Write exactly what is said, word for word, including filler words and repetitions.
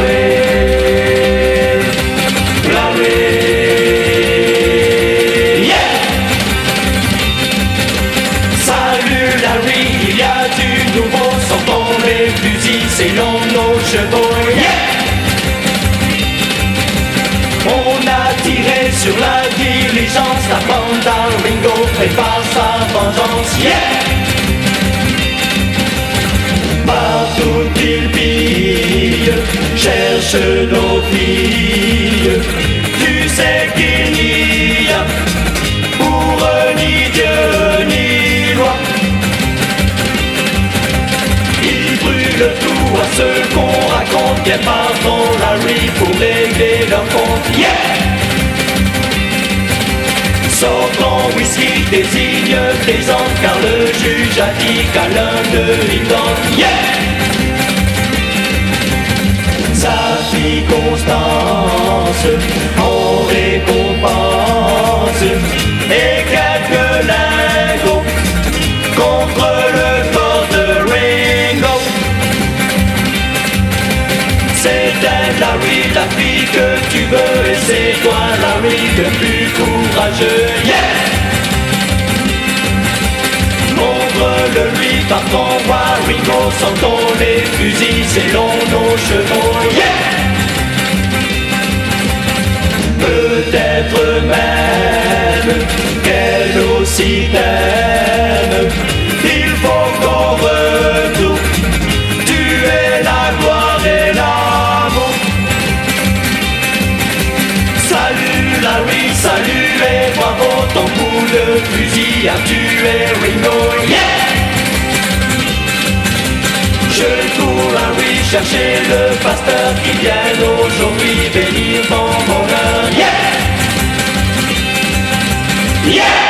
Larry, Larry, yeah. Salut Larry, il y a du nouveau, sortons les fusils, c'est long nos chevaux, yeah. On a tiré sur la diligence, la bande à Ringo prépare sa vengeance, yeah. Partout il pille, cherche nos filles. Tu sais qu'il n'y a pour ni Dieu ni loi. Il brûle tout à ceux qu'on raconte, bien pardon Larry pour régler leur compte, yeah. Sors ton whisky, désigne plaisante, car le juge a dit qu'à l'un d'eux il tente, yeah. Sa fille Constance en récompense et quelques lingots contre le corps de Ringo. C'est elle Larry, la fille que tu veux, et c'est toi Larry le plus courageux, yeah. Montre-le lui par ton roi Ringo, sortons les fusils, c'est long nos chevaux, yeah. Peut-être même qu'elle aussi t'aime. Il faut qu'au retour tu aies la gloire et l'amour. Salut Larry, salut et bravo, ton coup de fusil a tué Ringo, yeah. Je cours Larry chercher le pasteur qui vient aujourd'hui bénir ton bonheur, yeah. Yeah.